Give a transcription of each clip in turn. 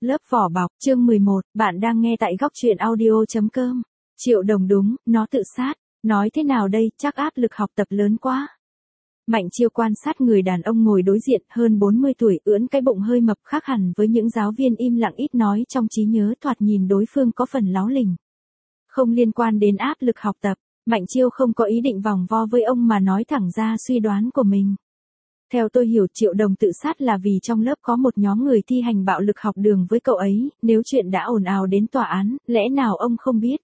Lớp vỏ bọc, chương 11, bạn đang nghe tại góc truyện audio.com. Triệu Đồng đúng, nó tự sát. Nói thế nào đây, chắc áp lực học tập lớn quá. Mạnh Chiêu quan sát người đàn ông ngồi đối diện, hơn 40 tuổi, ưỡn cái bụng hơi mập, khác hẳn với những giáo viên im lặng ít nói trong trí nhớ, thoạt nhìn đối phương có phần láo lình. Không liên quan đến áp lực học tập, Mạnh Chiêu không có ý định vòng vo với ông mà nói thẳng ra suy đoán của mình. Theo tôi hiểu, Triệu Đồng tự sát là vì trong lớp có một nhóm người thi hành bạo lực học đường với cậu ấy, nếu chuyện đã ồn ào đến tòa án, lẽ nào ông không biết?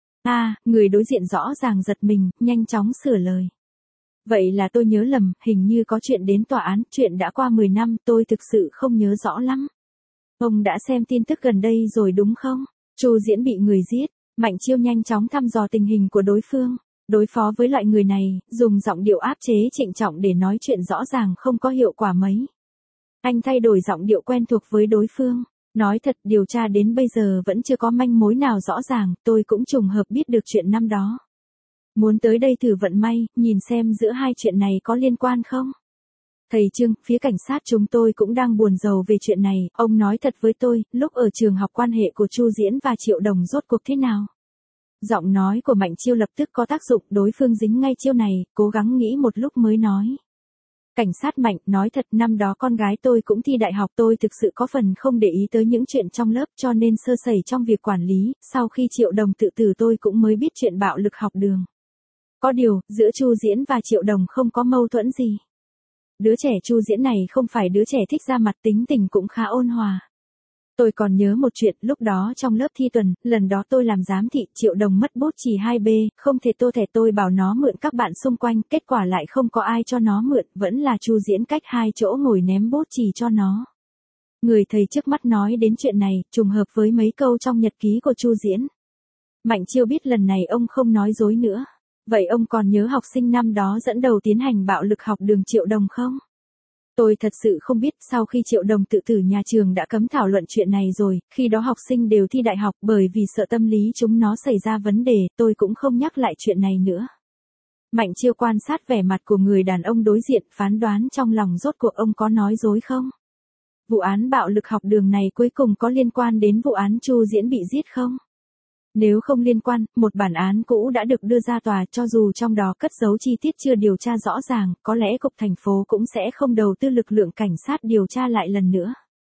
Người đối diện rõ ràng giật mình, nhanh chóng sửa lời. Vậy là tôi nhớ lầm, hình như có chuyện đến tòa án, chuyện đã qua 10 năm, tôi thực sự không nhớ rõ lắm. Ông đã xem tin tức gần đây rồi đúng không? Chu Diễn bị người giết. Mạnh Chiêu nhanh chóng thăm dò tình hình của đối phương. Đối phó với loại người này, dùng giọng điệu áp chế trịnh trọng để nói chuyện rõ ràng không có hiệu quả mấy. Anh thay đổi giọng điệu quen thuộc với đối phương. Nói thật, điều tra đến bây giờ vẫn chưa có manh mối nào rõ ràng, tôi cũng trùng hợp biết được chuyện năm đó. Muốn tới đây thử vận may, nhìn xem giữa hai chuyện này có liên quan không? Thầy Trương, phía cảnh sát chúng tôi cũng đang buồn rầu về chuyện này, ông nói thật với tôi, lúc ở trường học quan hệ của Chu Diễn và Triệu Đồng rốt cuộc thế nào? Giọng nói của Mạnh Chiêu lập tức có tác dụng, đối phương dính ngay chiêu này, cố gắng nghĩ một lúc mới nói. Cảnh sát Mạnh, nói thật, năm đó con gái tôi cũng thi đại học, tôi thực sự có phần không để ý tới những chuyện trong lớp cho nên sơ sẩy trong việc quản lý, sau khi Triệu Đồng tự tử tôi cũng mới biết chuyện bạo lực học đường. Có điều, giữa Chu Diễn và Triệu Đồng không có mâu thuẫn gì. Đứa trẻ Chu Diễn này không phải đứa trẻ thích ra mặt, tính tình cũng khá ôn hòa. Tôi còn nhớ một chuyện, lúc đó trong lớp thi tuần, lần đó tôi làm giám thị, Triệu Đồng mất bút chì 2B, không thể tô thẻ, tôi bảo nó mượn các bạn xung quanh, kết quả lại không có ai cho nó mượn, vẫn là Chu Diễn cách 2 chỗ ngồi ném bút chì cho nó. Người thầy trước mắt nói đến chuyện này, trùng hợp với mấy câu trong nhật ký của Chu Diễn. Mạnh Chiêu biết lần này ông không nói dối nữa. Vậy ông còn nhớ học sinh năm đó dẫn đầu tiến hành bạo lực học đường Triệu Đồng không? Tôi thật sự không biết, sau khi Triệu Đồng tự tử nhà trường đã cấm thảo luận chuyện này rồi, khi đó học sinh đều thi đại học, bởi vì sợ tâm lý chúng nó xảy ra vấn đề, tôi cũng không nhắc lại chuyện này nữa. Mạnh Chiêu quan sát vẻ mặt của người đàn ông đối diện, phán đoán trong lòng rốt cuộc ông có nói dối không? Vụ án bạo lực học đường này cuối cùng có liên quan đến vụ án Chu Diễn bị giết không? Nếu không liên quan, một bản án cũ đã được đưa ra tòa, cho dù trong đó cất giấu chi tiết chưa điều tra rõ ràng, có lẽ cục thành phố cũng sẽ không đầu tư lực lượng cảnh sát điều tra lại lần nữa.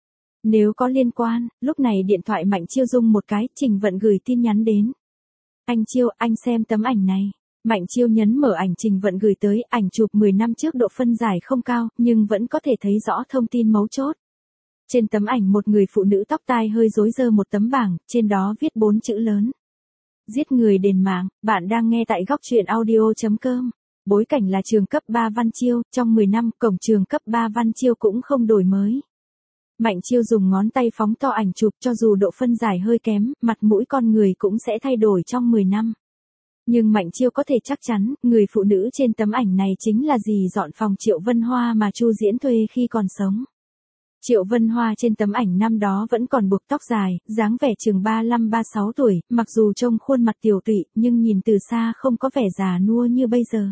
Nếu có liên quan, lúc này điện thoại Mạnh Chiêu rung một cái, Trình Vận gửi tin nhắn đến. Anh Chiêu, anh xem tấm ảnh này. Mạnh Chiêu nhấn mở ảnh Trình Vận gửi tới, ảnh chụp 10 năm trước, độ phân giải không cao, nhưng vẫn có thể thấy rõ thông tin mấu chốt. Trên tấm ảnh một người phụ nữ tóc tai hơi rối giơ một tấm bảng, trên đó viết 4 chữ lớn. Giết người đền mạng, bạn đang nghe tại góc truyện audio.com. Bối cảnh là trường cấp 3 Văn Chiêu, trong 10 năm, cổng trường cấp 3 Văn Chiêu cũng không đổi mới. Mạnh Chiêu dùng ngón tay phóng to ảnh chụp, cho dù độ phân giải hơi kém, mặt mũi con người cũng sẽ thay đổi trong 10 năm. Nhưng Mạnh Chiêu có thể chắc chắn, người phụ nữ trên tấm ảnh này chính là dì dọn phòng Triệu Vân Hoa mà Chu Diễn thuê khi còn sống. Triệu Vân Hoa trên tấm ảnh năm đó vẫn còn buộc tóc dài, dáng vẻ chừng 35-36 tuổi, mặc dù trông khuôn mặt tiểu tụy, nhưng nhìn từ xa không có vẻ già nua như bây giờ.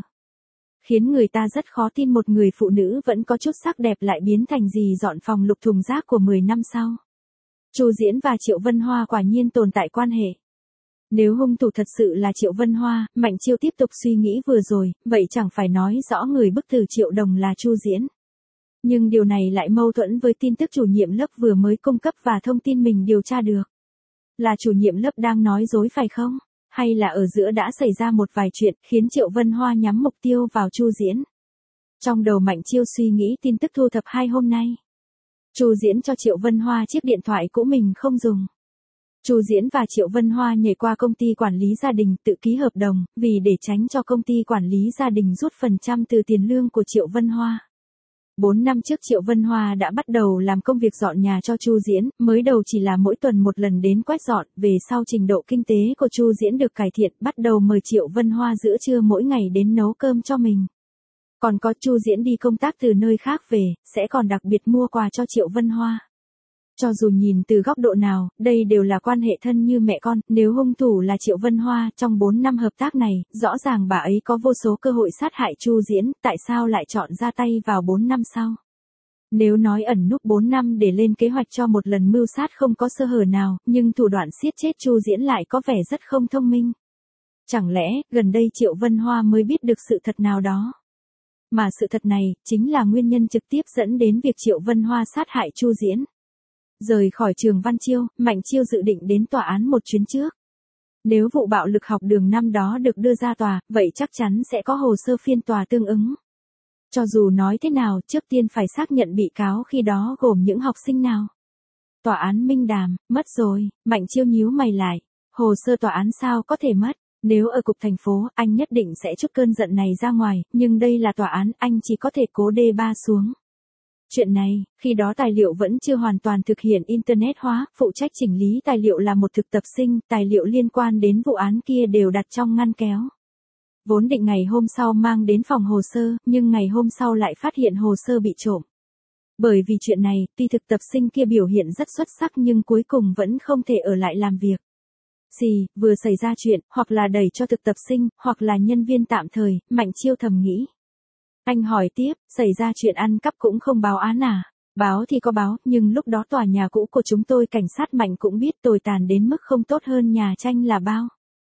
Khiến người ta rất khó tin một người phụ nữ vẫn có chút sắc đẹp lại biến thành dì dọn phòng lục thùng rác của 10 năm sau. Chu Diễn và Triệu Vân Hoa quả nhiên tồn tại quan hệ. Nếu hung thủ thật sự là Triệu Vân Hoa, Mạnh Chiêu tiếp tục suy nghĩ vừa rồi, vậy chẳng phải nói rõ người bức tử Triệu Đồng là Chu Diễn. Nhưng điều này lại mâu thuẫn với tin tức chủ nhiệm lớp vừa mới cung cấp và thông tin mình điều tra được. Là chủ nhiệm lớp đang nói dối phải không? Hay là ở giữa đã xảy ra một vài chuyện khiến Triệu Vân Hoa nhắm mục tiêu vào Chu Diễn? Trong đầu Mạnh Chiêu suy nghĩ tin tức thu thập 2 hôm nay. Chu Diễn cho Triệu Vân Hoa chiếc điện thoại cũ mình không dùng. Chu Diễn và Triệu Vân Hoa nhảy qua công ty quản lý gia đình tự ký hợp đồng, vì để tránh cho công ty quản lý gia đình rút phần trăm từ tiền lương của Triệu Vân Hoa. 4 năm trước Triệu Vân Hoa đã bắt đầu làm công việc dọn nhà cho Chu Diễn, mới đầu chỉ là mỗi tuần một lần đến quét dọn, về sau trình độ kinh tế của Chu Diễn được cải thiện, bắt đầu mời Triệu Vân Hoa giữa trưa mỗi ngày đến nấu cơm cho mình. Còn có Chu Diễn đi công tác từ nơi khác về, sẽ còn đặc biệt mua quà cho Triệu Vân Hoa. Cho dù nhìn từ góc độ nào, đây đều là quan hệ thân như mẹ con, nếu hung thủ là Triệu Vân Hoa, trong 4 năm hợp tác này, rõ ràng bà ấy có vô số cơ hội sát hại Chu Diễn, tại sao lại chọn ra tay vào 4 năm sau? Nếu nói ẩn núp 4 năm để lên kế hoạch cho một lần mưu sát không có sơ hở nào, nhưng thủ đoạn siết chết Chu Diễn lại có vẻ rất không thông minh. Chẳng lẽ, gần đây Triệu Vân Hoa mới biết được sự thật nào đó? Mà sự thật này, chính là nguyên nhân trực tiếp dẫn đến việc Triệu Vân Hoa sát hại Chu Diễn. Rời khỏi trường Văn Chiêu, Mạnh Chiêu dự định đến tòa án một chuyến trước. Nếu vụ bạo lực học đường năm đó được đưa ra tòa, vậy chắc chắn sẽ có hồ sơ phiên tòa tương ứng. Cho dù nói thế nào, trước tiên phải xác nhận bị cáo khi đó gồm những học sinh nào. Tòa án Minh Đàm, mất rồi, Mạnh Chiêu nhíu mày lại. Hồ sơ tòa án sao có thể mất? Nếu ở cục thành phố, anh nhất định sẽ trút cơn giận này ra ngoài, nhưng đây là tòa án, anh chỉ có thể cố đê ba xuống. Chuyện này, khi đó tài liệu vẫn chưa hoàn toàn thực hiện Internet hóa, phụ trách chỉnh lý tài liệu là một thực tập sinh, tài liệu liên quan đến vụ án kia đều đặt trong ngăn kéo. Vốn định ngày hôm sau mang đến phòng hồ sơ, nhưng ngày hôm sau lại phát hiện hồ sơ bị trộm. Bởi vì chuyện này, tuy thực tập sinh kia biểu hiện rất xuất sắc nhưng cuối cùng vẫn không thể ở lại làm việc. Vừa xảy ra chuyện, hoặc là đẩy cho thực tập sinh, hoặc là nhân viên tạm thời, Mạnh Chiêu thầm nghĩ. Anh hỏi tiếp, xảy ra chuyện ăn cắp cũng không báo án à? Báo thì có báo, nhưng lúc đó tòa nhà cũ của chúng tôi cảnh sát Mạnh cũng biết tồi tàn đến mức không tốt hơn nhà tranh là bao.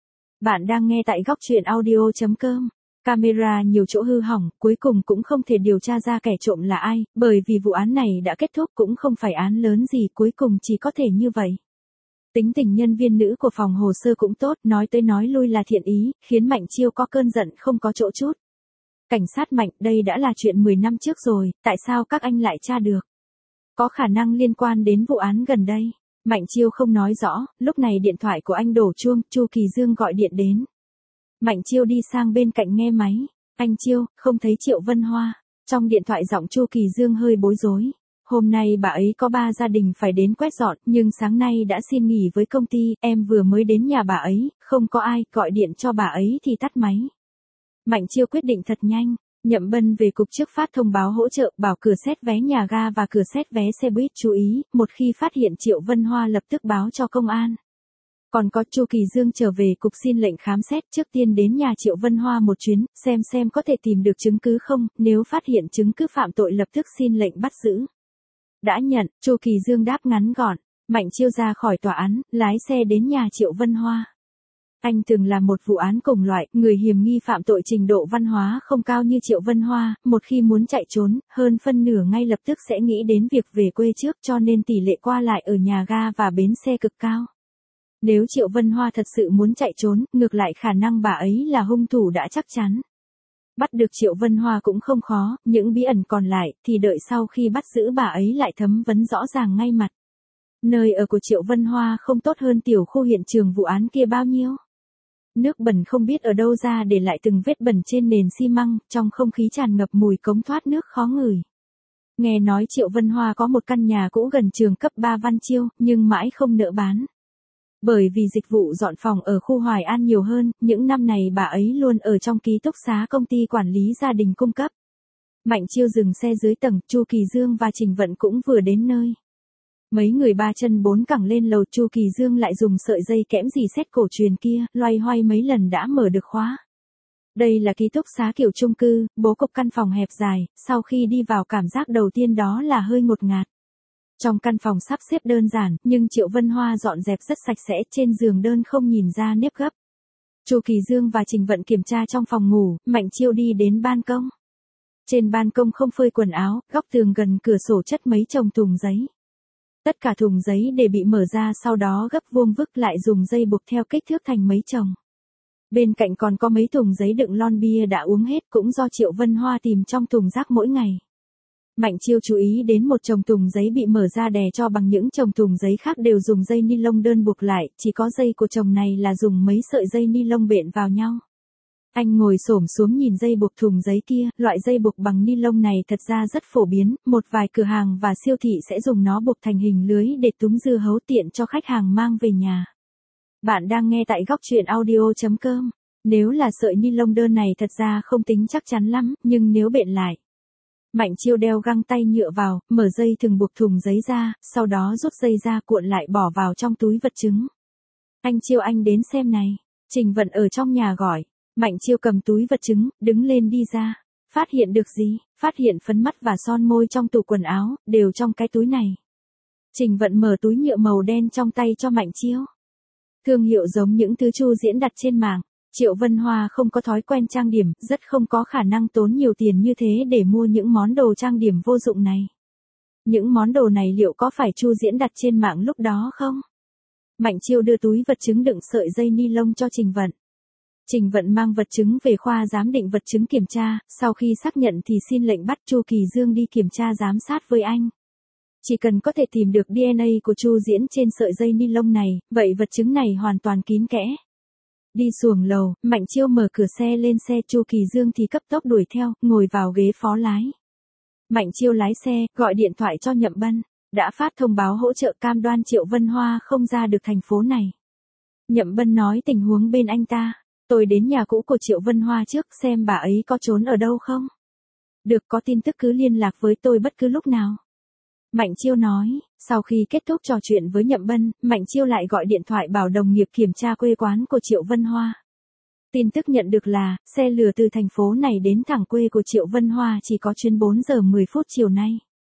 Bạn đang nghe tại góc truyện audio.com. Camera nhiều chỗ hư hỏng, cuối cùng cũng không thể điều tra ra kẻ trộm là ai, bởi vì vụ án này đã kết thúc cũng không phải án lớn gì, cuối cùng chỉ có thể như vậy. Tính tình nhân viên nữ của phòng hồ sơ cũng tốt, nói tới nói lui là thiện ý, khiến Mạnh Chiêu có cơn giận không có chỗ chút. Cảnh sát Mạnh, đây đã là chuyện 10 năm trước rồi, tại sao các anh lại tra được? Có khả năng liên quan đến vụ án gần đây. Mạnh Chiêu không nói rõ, lúc này điện thoại của anh đổ chuông, Chu Kỳ Dương gọi điện đến. Mạnh Chiêu đi sang bên cạnh nghe máy. Anh Chiêu, không thấy Triệu Vân Hoa. Trong điện thoại giọng Chu Kỳ Dương hơi bối rối. Hôm nay bà ấy có 3 gia đình phải đến quét dọn, nhưng sáng nay đã xin nghỉ với công ty, em vừa mới đến nhà bà ấy, không có ai, gọi điện cho bà ấy thì tắt máy. Mạnh Chiêu quyết định thật nhanh. Nhậm Bân về cục trước phát thông báo hỗ trợ, bảo cửa xét vé nhà ga và cửa xét vé xe buýt chú ý, một khi phát hiện Triệu Vân Hoa lập tức báo cho công an. Còn có Chu Kỳ Dương trở về cục xin lệnh khám xét, trước tiên đến nhà Triệu Vân Hoa một chuyến, xem có thể tìm được chứng cứ không, nếu phát hiện chứng cứ phạm tội lập tức xin lệnh bắt giữ. Đã nhận, Chu Kỳ Dương đáp ngắn gọn. Mạnh Chiêu ra khỏi tòa án, lái xe đến nhà Triệu Vân Hoa. Anh từng làm một vụ án cùng loại, người hiểm nghi phạm tội trình độ văn hóa không cao như Triệu Vân Hoa, một khi muốn chạy trốn, hơn phân nửa ngay lập tức sẽ nghĩ đến việc về quê trước, cho nên tỷ lệ qua lại ở nhà ga và bến xe cực cao. Nếu Triệu Vân Hoa thật sự muốn chạy trốn, ngược lại khả năng bà ấy là hung thủ đã chắc chắn. Bắt được Triệu Vân Hoa cũng không khó, những bí ẩn còn lại thì đợi sau khi bắt giữ bà ấy lại thấm vấn rõ ràng ngay mặt. Nơi ở của Triệu Vân Hoa không tốt hơn tiểu khu hiện trường vụ án kia bao nhiêu. Nước bẩn không biết ở đâu ra để lại từng vết bẩn trên nền xi măng, trong không khí tràn ngập mùi cống thoát nước khó ngửi. Nghe nói Triệu Vân Hoa có một căn nhà cũ gần trường cấp 3 Văn Chiêu, nhưng mãi không nỡ bán. Bởi vì dịch vụ dọn phòng ở khu Hoài An nhiều hơn, những năm này bà ấy luôn ở trong ký túc xá công ty quản lý gia đình cung cấp. Mạnh Chiêu dừng xe dưới tầng, Chu Kỳ Dương và Trình Vận cũng vừa đến nơi. Mấy người 3 chân 4 cẳng lên lầu, Chu Kỳ Dương lại dùng sợi dây kẽm rì xét cổ truyền kia, loay hoay mấy lần đã mở được khóa. Đây là ký túc xá kiểu chung cư, bố cục căn phòng hẹp dài, sau khi đi vào cảm giác đầu tiên đó là hơi ngột ngạt. Trong căn phòng sắp xếp đơn giản, nhưng Triệu Vân Hoa dọn dẹp rất sạch sẽ, trên giường đơn không nhìn ra nếp gấp. Chu Kỳ Dương và Trình Vận kiểm tra trong phòng ngủ, Mạnh Chiêu đi đến ban công. Trên ban công không phơi quần áo, góc tường gần cửa sổ chất mấy chồng thùng giấy. Tất cả thùng giấy đều bị mở ra sau đó gấp vuông vức lại dùng dây buộc theo kích thước thành mấy chồng. Bên cạnh còn có mấy thùng giấy đựng lon bia đã uống hết cũng do Triệu Vân Hoa tìm trong thùng rác mỗi ngày. Mạnh Chiêu chú ý đến một chồng thùng giấy bị mở ra đè cho bằng những chồng thùng giấy khác đều dùng dây ni lông đơn buộc lại, chỉ có dây của chồng này là dùng mấy sợi dây ni lông bện vào nhau. Anh ngồi xổm xuống nhìn dây buộc thùng giấy kia, loại dây buộc bằng ni lông này thật ra rất phổ biến, một vài cửa hàng và siêu thị sẽ dùng nó buộc thành hình lưới để túm dưa hấu tiện cho khách hàng mang về nhà. Bạn đang nghe tại góc truyện audio.com. Nếu là sợi ni lông đơn này thật ra không tính chắc chắn lắm, nhưng nếu bện lại. Mạnh Chiêu đeo găng tay nhựa vào, mở dây thừng buộc thùng giấy ra, sau đó rút dây ra cuộn lại bỏ vào trong túi vật chứng. Anh Chiêu, anh đến xem này. Trình Vận ở trong nhà gọi. Mạnh Chiêu cầm túi vật chứng, đứng lên đi ra. Phát hiện được gì? Phát hiện phấn mắt và son môi trong tủ quần áo, đều trong cái túi này. Trình Vận mở túi nhựa màu đen trong tay cho Mạnh Chiêu. Thương hiệu giống những thứ Chu Diễn đặt trên mạng. Triệu Vân Hoa không có thói quen trang điểm, rất không có khả năng tốn nhiều tiền như thế để mua những món đồ trang điểm vô dụng này. Những món đồ này liệu có phải Chu Diễn đặt trên mạng lúc đó không? Mạnh Chiêu đưa túi vật chứng đựng sợi dây ni lông cho Trình Vận. Trình Vận mang vật chứng về khoa giám định vật chứng kiểm tra, sau khi xác nhận thì xin lệnh bắt Chu Kỳ Dương đi kiểm tra giám sát với anh. Chỉ cần có thể tìm được DNA của Chu Diễn trên sợi dây ni lông này, vậy vật chứng này hoàn toàn kín kẽ. Đi xuồng lầu, Mạnh Chiêu mở cửa xe lên xe, Chu Kỳ Dương thì cấp tốc đuổi theo, ngồi vào ghế phó lái. Mạnh Chiêu lái xe, gọi điện thoại cho Nhậm Bân, đã phát thông báo hỗ trợ, cam đoan Triệu Vân Hoa không ra được thành phố này. Nhậm Bân nói tình huống bên anh ta. Tôi đến nhà cũ của Triệu Vân Hoa trước xem bà ấy có trốn ở đâu không. Được, có tin tức cứ liên lạc với tôi bất cứ lúc nào. Mạnh Chiêu nói, sau khi kết thúc trò chuyện với Nhậm Bân, Mạnh Chiêu lại gọi điện thoại bảo đồng nghiệp kiểm tra quê quán của Triệu Vân Hoa. Tin tức nhận được là, xe lửa từ thành phố này đến thẳng quê của Triệu Vân Hoa chỉ có chuyến 4 giờ 10 phút chiều nay.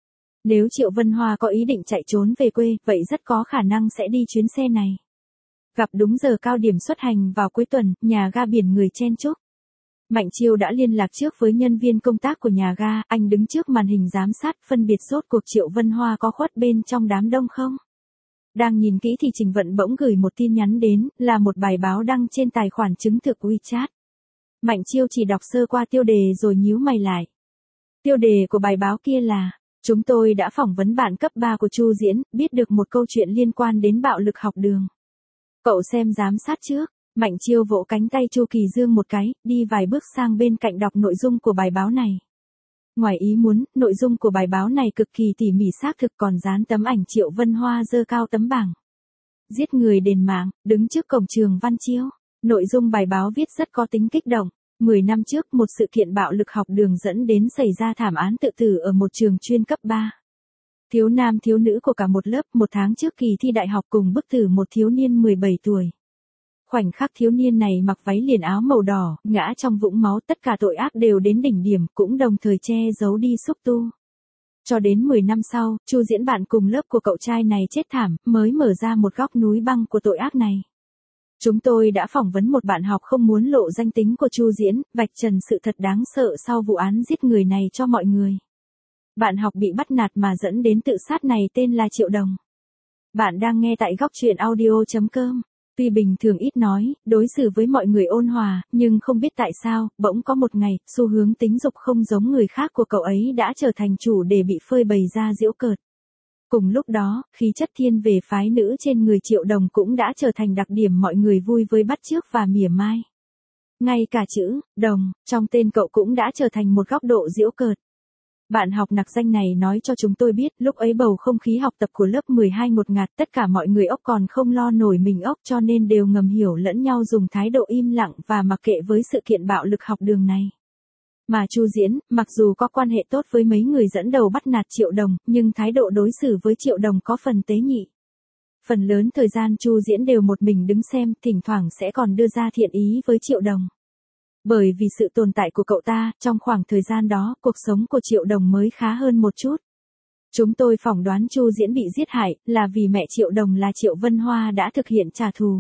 Nếu Triệu Vân Hoa có ý định chạy trốn về quê, vậy rất có khả năng sẽ đi chuyến xe này. Gặp đúng giờ cao điểm xuất hành vào cuối tuần, nhà ga biển người chen chúc. Mạnh Chiêu đã liên lạc trước với nhân viên công tác của nhà ga, anh đứng trước màn hình giám sát phân biệt rốt cuộc Triệu Vân Hoa có khuất bên trong đám đông không. Đang nhìn kỹ thì Trình Vận bỗng gửi một tin nhắn đến, là một bài báo đăng trên tài khoản chứng thực WeChat. Mạnh Chiêu chỉ đọc sơ qua tiêu đề rồi nhíu mày lại. Tiêu đề của bài báo kia là, chúng tôi đã phỏng vấn bạn cấp 3 của Chu Diễn, biết được một câu chuyện liên quan đến bạo lực học đường. Cậu xem giám sát trước. Mạnh Chiêu vỗ cánh tay Chu Kỳ Dương một cái, đi vài bước sang bên cạnh đọc nội dung của bài báo này. Ngoài ý muốn, nội dung của bài báo này cực kỳ tỉ mỉ xác thực, còn dán tấm ảnh Triệu Vân Hoa giơ cao tấm bảng. Giết người đền mạng, đứng trước cổng trường Văn Chiêu. Nội dung bài báo viết rất có tính kích động. 10 năm trước, một sự kiện bạo lực học đường dẫn đến xảy ra thảm án tự tử ở một trường chuyên cấp 3. Thiếu nam thiếu nữ của cả một lớp, một tháng trước kỳ thi đại học cùng bức tử một thiếu niên 17 tuổi. Khoảnh khắc thiếu niên này mặc váy liền áo màu đỏ, ngã trong vũng máu, tất cả tội ác đều đến đỉnh điểm, cũng đồng thời che giấu đi xúc tu. Cho đến 10 năm sau, Chu Diễn bạn cùng lớp của cậu trai này chết thảm, mới mở ra một góc núi băng của tội ác này. Chúng tôi đã phỏng vấn một bạn học không muốn lộ danh tính của Chu Diễn, vạch trần sự thật đáng sợ sau vụ án giết người này cho mọi người. Bạn học bị bắt nạt mà dẫn đến tự sát này tên là Triệu Đồng. Bạn đang nghe tại góc truyện audio.com. Tuy bình thường ít nói, đối xử với mọi người ôn hòa, nhưng không biết tại sao, bỗng có một ngày, xu hướng tính dục không giống người khác của cậu ấy đã trở thành chủ đề bị phơi bày ra giễu cợt. Cùng lúc đó, khí chất thiên về phái nữ trên người Triệu Đồng cũng đã trở thành đặc điểm mọi người vui với bắt chước và mỉa mai. Ngay cả chữ đồng trong tên cậu cũng đã trở thành một góc độ giễu cợt. Bạn học nặc danh này nói cho chúng tôi biết, lúc ấy bầu không khí học tập của lớp 12 ngột ngạt, tất cả mọi người ốc còn không lo nổi mình ốc, cho nên đều ngầm hiểu lẫn nhau dùng thái độ im lặng và mặc kệ với sự kiện bạo lực học đường này. Mà Chu Diễn, mặc dù có quan hệ tốt với mấy người dẫn đầu bắt nạt Triệu Đồng, nhưng thái độ đối xử với Triệu Đồng có phần tế nhị. Phần lớn thời gian Chu Diễn đều một mình đứng xem, thỉnh thoảng sẽ còn đưa ra thiện ý với Triệu Đồng. Bởi vì sự tồn tại của cậu ta, trong khoảng thời gian đó, cuộc sống của Triệu Đồng mới khá hơn một chút. Chúng tôi phỏng đoán Chu Diễn bị giết hại, là vì mẹ Triệu Đồng là Triệu Vân Hoa đã thực hiện trả thù.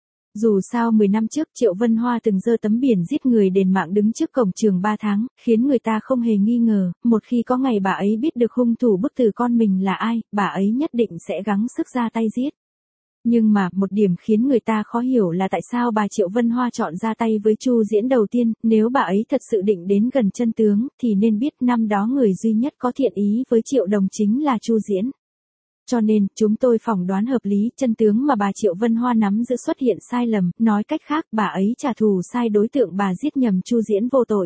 Dù sao 10 năm trước Triệu Vân Hoa từng giơ tấm biển giết người đền mạng đứng trước cổng trường 3 tháng, khiến người ta không hề nghi ngờ, một khi có ngày bà ấy biết được hung thủ bức tử con mình là ai, bà ấy nhất định sẽ gắng sức ra tay giết. Nhưng mà, một điểm khiến người ta khó hiểu là tại sao bà Triệu Vân Hoa chọn ra tay với Chu Diễn đầu tiên, nếu bà ấy thật sự định đến gần chân tướng, thì nên biết năm đó người duy nhất có thiện ý với Triệu Đồng chính là Chu Diễn. Cho nên, chúng tôi phỏng đoán hợp lý, chân tướng mà bà Triệu Vân Hoa nắm giữ xuất hiện sai lầm, nói cách khác, bà ấy trả thù sai đối tượng, bà giết nhầm Chu Diễn vô tội.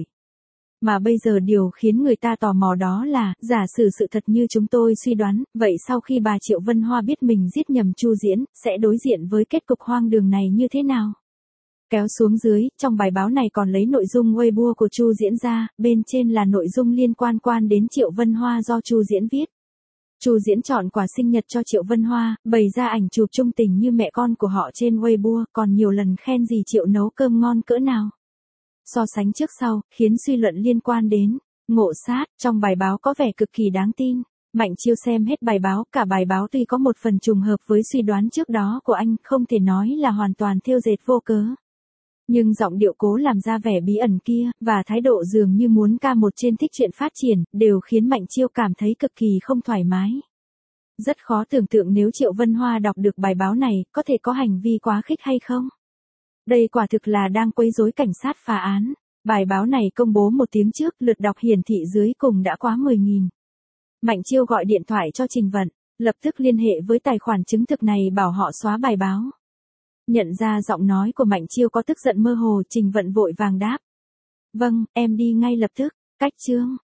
Mà bây giờ điều khiến người ta tò mò đó là, giả sử sự thật như chúng tôi suy đoán, vậy sau khi bà Triệu Vân Hoa biết mình giết nhầm Chu Diễn, sẽ đối diện với kết cục hoang đường này như thế nào? Kéo xuống dưới, trong bài báo này còn lấy nội dung Weibo của Chu Diễn ra, bên trên là nội dung liên quan đến Triệu Vân Hoa do Chu Diễn viết. Chu Diễn chọn quà sinh nhật cho Triệu Vân Hoa, bày ra ảnh chụp chung tình như mẹ con của họ trên Weibo, còn nhiều lần khen gì Triệu nấu cơm ngon cỡ nào. So sánh trước sau, khiến suy luận liên quan đến Ngộ sát, trong bài báo có vẻ cực kỳ đáng tin. Mạnh Chiêu xem hết bài báo, cả bài báo tuy có một phần trùng hợp với suy đoán trước đó của anh, không thể nói là hoàn toàn thêu dệt vô cớ. Nhưng giọng điệu cố làm ra vẻ bí ẩn kia, và thái độ dường như muốn ca một trên thích truyện phát triển, đều khiến Mạnh Chiêu cảm thấy cực kỳ không thoải mái. Rất khó tưởng tượng nếu Triệu Vân Hoa đọc được bài báo này, có thể có hành vi quá khích hay không. Đây quả thực là đang quấy rối cảnh sát phá án. Bài báo này công bố một tiếng trước, lượt đọc hiển thị dưới cùng đã quá 10.000. Mạnh Chiêu gọi điện thoại cho Trình Vận, lập tức liên hệ với tài khoản chứng thực này bảo họ xóa bài báo. Nhận ra giọng nói của Mạnh Chiêu có tức giận mơ hồ, Trình Vận vội vàng đáp. Vâng, em đi ngay lập tức. Cách chương.